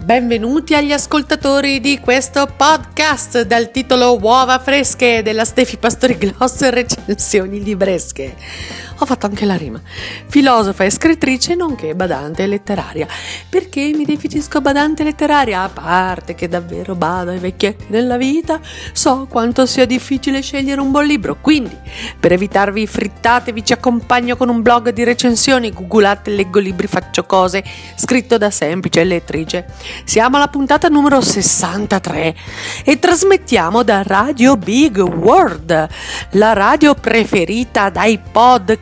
Benvenuti agli ascoltatori di questo podcast dal titolo Uova fresche della Stefi Pastori Gloss recensioni libresche. Ho fatto anche la rima. Filosofa e scrittrice nonché badante letteraria. Perché mi definisco badante letteraria? A parte che davvero bado ai vecchietti nella vita, so quanto sia difficile scegliere un buon libro. Quindi, per evitarvi frittate, vi ci accompagno con un blog di recensioni. Googolate, leggo libri, faccio cose, scritto da semplice lettrice. Siamo alla puntata numero 63 e trasmettiamo da Radio Big World, la radio preferita dai podcast.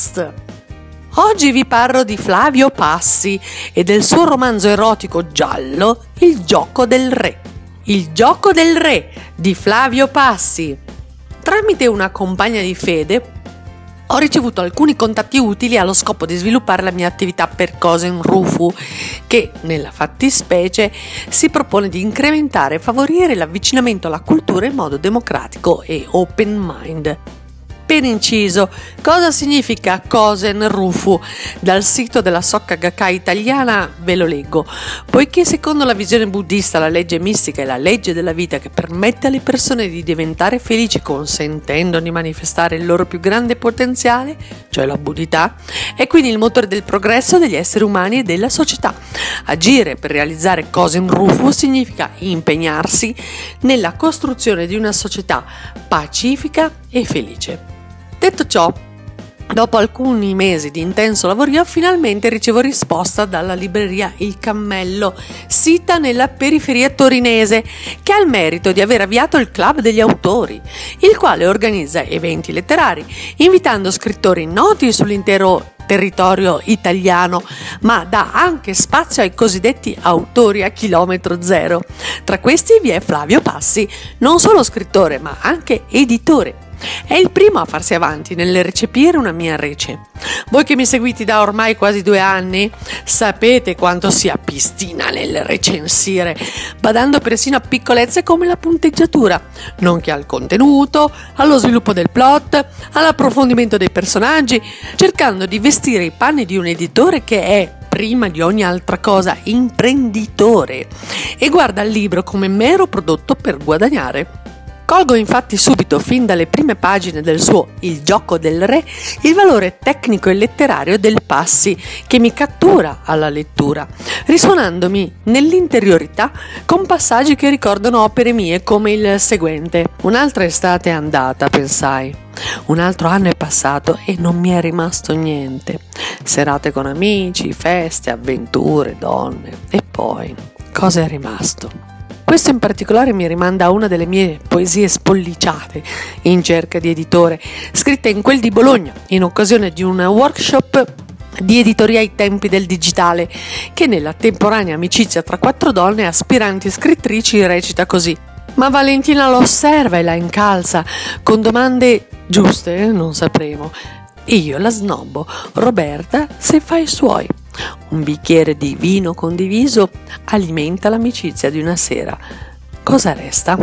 Oggi vi parlo di Flavio Passi e del suo romanzo erotico giallo Il gioco del re. Il gioco del re di Flavio Passi. Tramite una compagna di fede ho ricevuto alcuni contatti utili allo scopo di sviluppare la mia attività per Cosen Rufu, che nella fattispecie si propone di incrementare e favorire l'avvicinamento alla cultura in modo democratico e open mind. Per inciso, cosa significa Cosen Rufu? Dal sito della Soka Gakkai italiana ve lo leggo. Poiché secondo la visione buddista la legge mistica è la legge della vita che permette alle persone di diventare felici consentendo di manifestare il loro più grande potenziale, cioè la buddhità, è quindi il motore del progresso degli esseri umani e della società. Agire per realizzare Cosen Rufu significa impegnarsi nella costruzione di una società pacifica e felice. Detto ciò, dopo alcuni mesi di intenso lavorio, finalmente ricevo risposta dalla libreria Il Cammello, sita nella periferia torinese, che ha il merito di aver avviato il Club degli Autori, il quale organizza eventi letterari, invitando scrittori noti sull'intero territorio italiano, ma dà anche spazio ai cosiddetti autori a chilometro zero. Tra questi vi è Flavio Passi, non solo scrittore ma anche editore. È il primo a farsi avanti nel recepire una mia rece. Voi che mi seguite da ormai quasi 2 anni sapete quanto sia pistina nel recensire, badando persino a piccolezze come la punteggiatura, nonché al contenuto, allo sviluppo del plot, all'approfondimento dei personaggi, cercando di vestire i panni di un editore che è, prima di ogni altra cosa, imprenditore e guarda il libro come mero prodotto per guadagnare. Colgo infatti subito, fin dalle prime pagine del suo Il gioco del re, il valore tecnico e letterario del Passi, che mi cattura alla lettura, risuonandomi nell'interiorità con passaggi che ricordano opere mie come il seguente. Un'altra estate è andata, pensai. Un altro anno è passato e non mi è rimasto niente. Serate con amici, feste, avventure, donne. E poi, cosa è rimasto? Questo in particolare mi rimanda a una delle mie poesie spolliciate in cerca di editore, scritta in quel di Bologna, in occasione di un workshop di editoria ai tempi del digitale, che nella temporanea amicizia tra 4 donne aspiranti scrittrici recita così. Ma Valentina lo osserva e la incalza, con domande giuste, non sapremo. Io la snobbo. Roberta, se fa i suoi. Un bicchiere di vino condiviso alimenta l'amicizia di una sera. Cosa resta?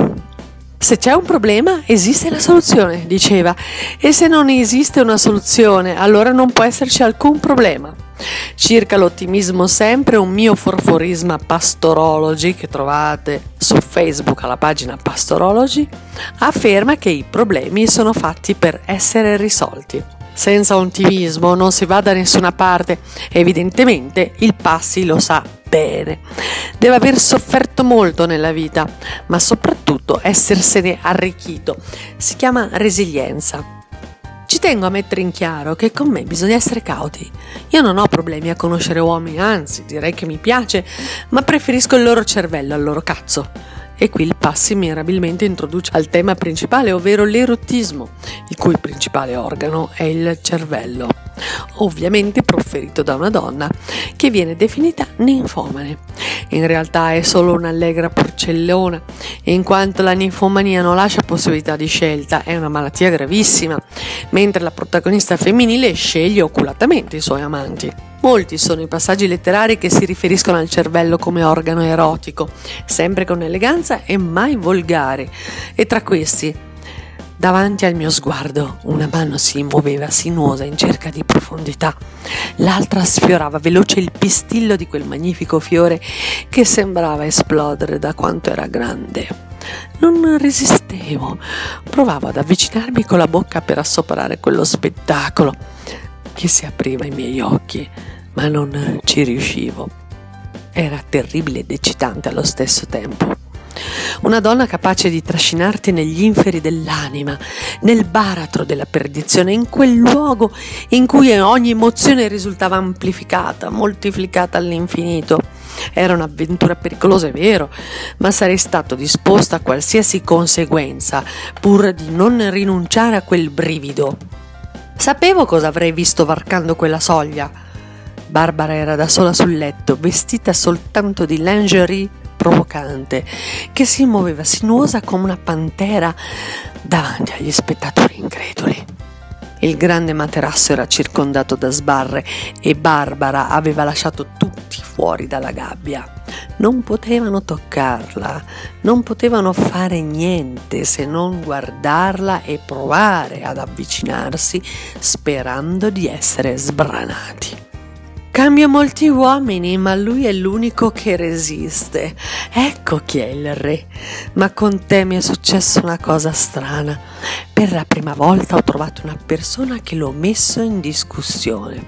Se c'è un problema, esiste la soluzione, diceva, e se non esiste una soluzione, allora non può esserci alcun problema. Circa l'ottimismo sempre, un mio forforisma Pastorology, che trovate su Facebook alla pagina Pastorology, afferma che i problemi sono fatti per essere risolti. Senza ottimismo non si va da nessuna parte. Evidentemente il Passi lo sa bene. Deve aver sofferto molto nella vita, ma soprattutto essersene arricchito. Si chiama resilienza. Ci tengo a mettere in chiaro che con me bisogna essere cauti. Io non ho problemi a conoscere uomini, anzi direi che mi piace, ma preferisco il loro cervello al loro cazzo. E qui il Passi mirabilmente introduce al tema principale, ovvero l'erotismo, il cui principale organo è il cervello, ovviamente profferito da una donna che viene definita ninfomane. In realtà è solo un'allegra porcellona, in quanto la ninfomania non lascia possibilità di scelta, è una malattia gravissima, mentre la protagonista femminile sceglie oculatamente i suoi amanti. Molti sono i passaggi letterari che si riferiscono al cervello come organo erotico, sempre con eleganza e mai volgare, e tra questi Davanti al mio sguardo una mano si muoveva sinuosa in cerca di profondità, l'altra sfiorava veloce il pistillo di quel magnifico fiore che sembrava esplodere da quanto era grande. Non resistevo, provavo ad avvicinarmi con la bocca per assaporare quello spettacolo che si apriva ai miei occhi, ma non ci riuscivo. Era terribile ed eccitante allo stesso tempo. Una donna capace di trascinarti negli inferi dell'anima, nel baratro della perdizione, in quel luogo in cui ogni emozione risultava amplificata, moltiplicata all'infinito. Era un'avventura pericolosa, è vero, ma sarei stato disposto a qualsiasi conseguenza pur di non rinunciare a quel brivido. Sapevo cosa avrei visto varcando quella soglia. Barbara era da sola sul letto, vestita soltanto di lingerie provocante, che si muoveva sinuosa come una pantera davanti agli spettatori increduli. Il grande materasso era circondato da sbarre e Barbara aveva lasciato tutti fuori dalla gabbia. Non potevano toccarla, non potevano fare niente se non guardarla e provare ad avvicinarsi sperando di essere sbranati. Cambio molti uomini, ma lui è l'unico che resiste. Ecco chi è il re. Ma con te mi è successa una cosa strana. Per la prima volta ho trovato una persona che l'ho messo in discussione.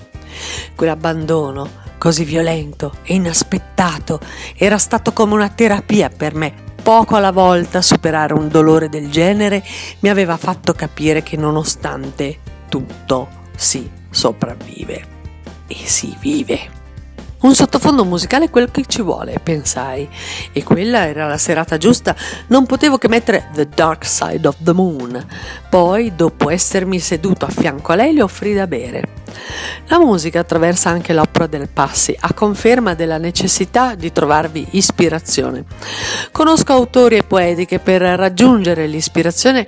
Quell'abbandono così violento e inaspettato era stato come una terapia per me. Poco alla volta superare un dolore del genere mi aveva fatto capire che nonostante tutto si sopravvive. E si vive. Un sottofondo musicale è quello che ci vuole, pensai, e quella era la serata giusta. Non potevo che mettere The Dark Side of the Moon. Poi, dopo essermi seduto a fianco a lei, le offrì da bere. La musica attraversa anche l'opera del Passi, a conferma della necessità di trovarvi ispirazione. Conosco autori e poeti che per raggiungere l'ispirazione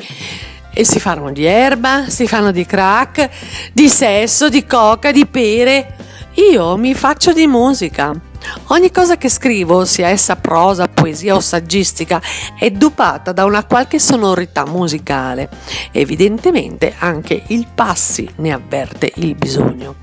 e si fanno di erba, si fanno di crack, di sesso, di coca, di pere. Io mi faccio di musica. Ogni cosa che scrivo, sia essa prosa, poesia o saggistica, è dopata da una qualche sonorità musicale. Evidentemente anche il Passi ne avverte il bisogno.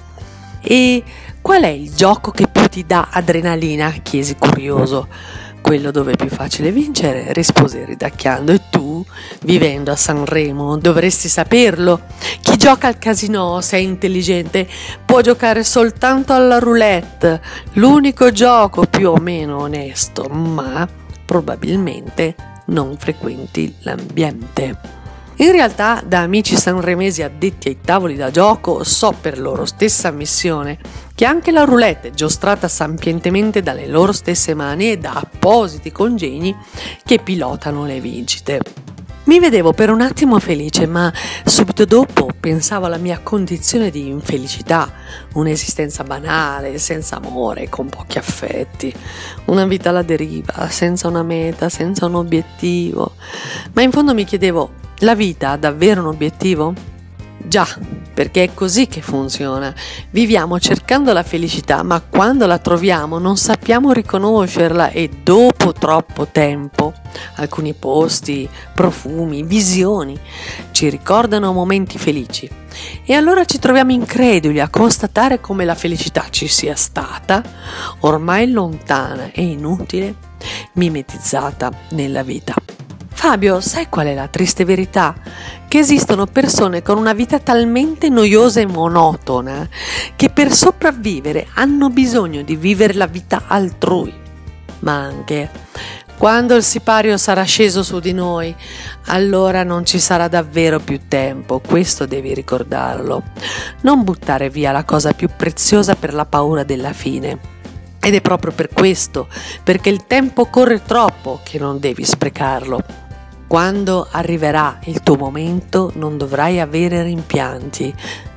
E qual è il gioco che più ti dà adrenalina? Chiesi curioso. Quello dove è più facile vincere, rispose ridacchiando. E tu, vivendo a Sanremo, dovresti saperlo. Chi gioca al casino, se è intelligente, può giocare soltanto alla roulette, l'unico gioco più o meno onesto, ma probabilmente non frequenti l'ambiente. In realtà, da amici sanremesi addetti ai tavoli da gioco, so per loro stessa ammissione che anche la roulette è giostrata sapientemente dalle loro stesse mani e da appositi congegni che pilotano le vincite. Mi vedevo per un attimo felice, ma subito dopo pensavo alla mia condizione di infelicità, un'esistenza banale, senza amore, con pochi affetti, una vita alla deriva, senza una meta, senza un obiettivo. Ma in fondo mi chiedevo, la vita ha davvero un obiettivo? Già, perché è così che funziona. Viviamo cercando la felicità, ma quando la troviamo non sappiamo riconoscerla e dopo troppo tempo alcuni posti, profumi, visioni ci ricordano momenti felici. E allora ci troviamo increduli a constatare come la felicità ci sia stata, ormai lontana e inutile, mimetizzata nella vita. Fabio, sai qual è la triste verità? Che esistono persone con una vita talmente noiosa e monotona che per sopravvivere hanno bisogno di vivere la vita altrui. Ma anche quando il sipario sarà sceso su di noi, allora non ci sarà davvero più tempo, questo devi ricordarlo. Non buttare via la cosa più preziosa per la paura della fine. Ed è proprio per questo, perché il tempo corre troppo, che non devi sprecarlo. Quando arriverà il tuo momento non dovrai avere rimpianti,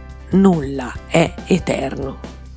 nulla è eterno.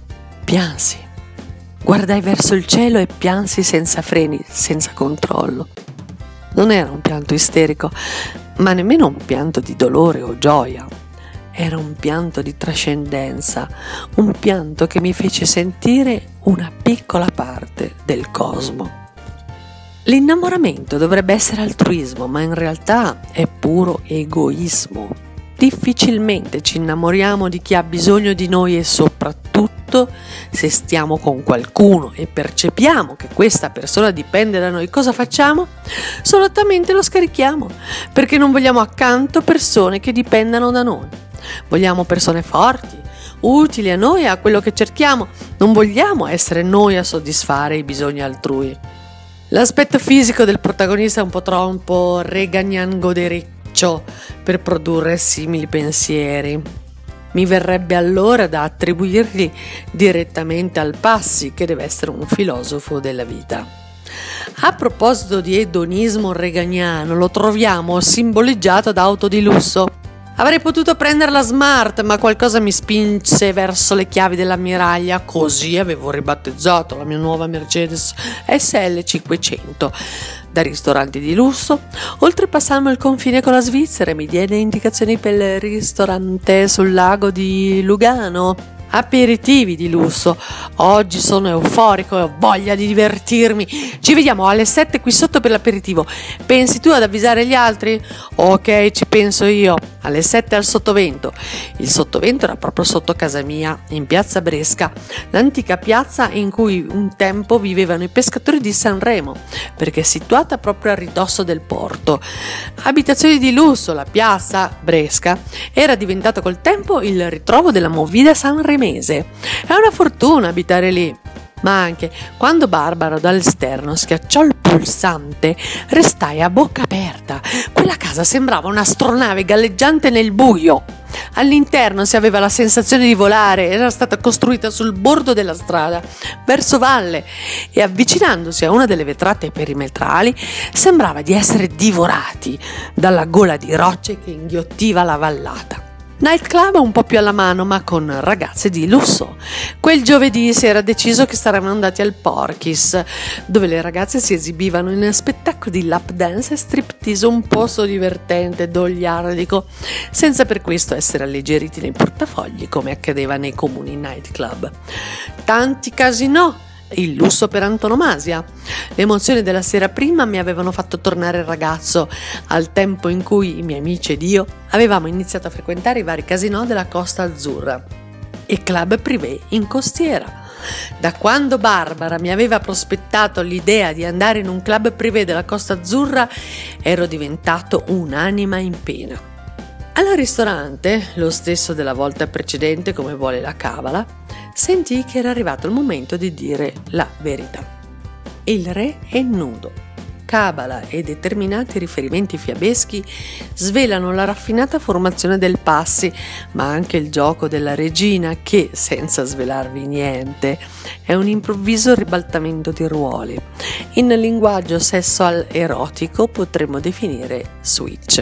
Piansi, guardai verso il cielo e piansi senza freni, senza controllo. Non era un pianto isterico, ma nemmeno un pianto di dolore o gioia. Era un pianto di trascendenza, un pianto che mi fece sentire una piccola parte del cosmo. L'innamoramento dovrebbe essere altruismo, ma in realtà è puro egoismo. Difficilmente ci innamoriamo di chi ha bisogno di noi e soprattutto se stiamo con qualcuno e percepiamo che questa persona dipende da noi, cosa facciamo? Solitamente lo scarichiamo, perché non vogliamo accanto persone che dipendano da noi. Vogliamo persone forti, utili a noi e a quello che cerchiamo, non vogliamo essere noi a soddisfare i bisogni altrui. L'aspetto fisico del protagonista è un po' troppo regagnangodereccio per produrre simili pensieri. Mi verrebbe allora da attribuirli direttamente al Passi, che deve essere un filosofo della vita. A proposito di edonismo reganiano, lo troviamo simboleggiato da auto di lusso. Avrei potuto prendere la Smart, ma qualcosa mi spinse verso le chiavi dell'ammiraglia, così avevo ribattezzato la mia nuova Mercedes SL 500. Da ristoranti di lusso, oltrepassammo il confine con la Svizzera e mi diede indicazioni per il ristorante sul lago di Lugano. Aperitivi di lusso. Oggi sono euforico e ho voglia di divertirmi. Ci vediamo alle 7 qui sotto per l'aperitivo. Pensi tu ad avvisare gli altri? Ok, ci penso io. Alle 7 al Sottovento. Il Sottovento era proprio sotto casa mia, in piazza Bresca, l'antica piazza in cui un tempo vivevano i pescatori di Sanremo, perché è situata proprio a ridosso del porto. Abitazioni di lusso, la piazza Bresca era diventata col tempo il ritrovo della movida sanremese. È una fortuna abitare lì. Ma anche quando Barbara dall'esterno schiacciò il pulsante, restai a bocca aperta. Quella casa sembrava un'astronave galleggiante nel buio. All'interno si aveva la sensazione di volare, era stata costruita sul bordo della strada, verso valle, e avvicinandosi a una delle vetrate perimetrali sembrava di essere divorati dalla gola di rocce che inghiottiva la vallata. Nightclub un po' più alla mano, ma con ragazze di lusso. Quel giovedì si era deciso che saremmo andati al Porky's, dove le ragazze si esibivano in spettacoli di lap dance e striptease un posto divertente e dogliardico, senza per questo essere alleggeriti nei portafogli come accadeva nei comuni nightclub. Tanti casinò, il lusso per antonomasia. Le emozioni della sera prima mi avevano fatto tornare ragazzo, al tempo in cui i miei amici ed io avevamo iniziato a frequentare i vari casinò della Costa Azzurra e club privé in costiera. Da quando Barbara mi aveva prospettato l'idea di andare in un club privé della Costa Azzurra, ero diventato un'anima in pena. Al ristorante, lo stesso della volta precedente come vuole la Cabala, sentii che era arrivato il momento di dire la verità. Il re è nudo. Cabala e determinati riferimenti fiabeschi svelano la raffinata formazione del Passi, ma anche il gioco della regina che, senza svelarvi niente, è un improvviso ribaltamento di ruoli. In linguaggio sessual erotico potremmo definire switch.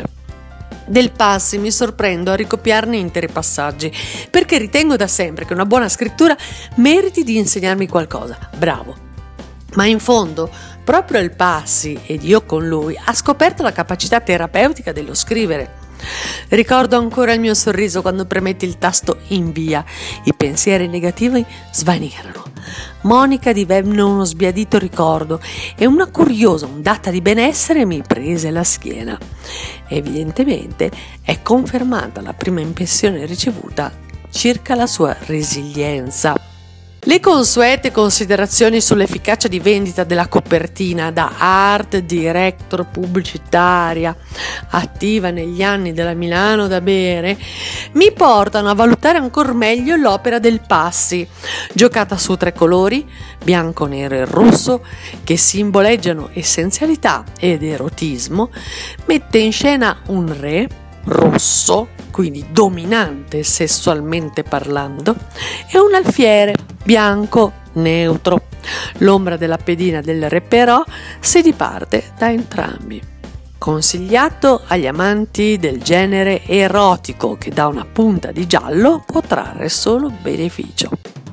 Del Passi mi sorprendo a ricopiarne interi passaggi, perché ritengo da sempre che una buona scrittura meriti di insegnarmi qualcosa. Bravo! Ma in fondo, proprio il Passi, ed io con lui, ha scoperto la capacità terapeutica dello scrivere. Ricordo ancora il mio sorriso quando premetti il tasto invia. I pensieri negativi svanivano. Monica divenne uno sbiadito ricordo e una curiosa ondata di benessere mi prese la schiena. Evidentemente è confermata la prima impressione ricevuta circa la sua resilienza. Le consuete considerazioni sull'efficacia di vendita della copertina da art director pubblicitaria attiva negli anni della Milano da bere mi portano a valutare ancora meglio l'opera del Passi, giocata su 3 colori, bianco, nero e rosso, che simboleggiano essenzialità ed erotismo. Mette in scena un re rosso, quindi dominante sessualmente parlando, e un alfiere bianco neutro. L'ombra della pedina del re però si diparte da entrambi. Consigliato agli amanti del genere erotico che da una punta di giallo può trarre solo beneficio.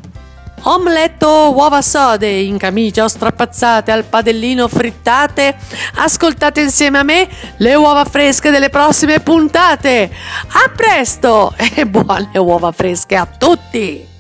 Omeletto o uova sode in camicia o strapazzate al padellino frittate, ascoltate insieme a me le uova fresche delle prossime puntate. A presto e buone uova fresche a tutti!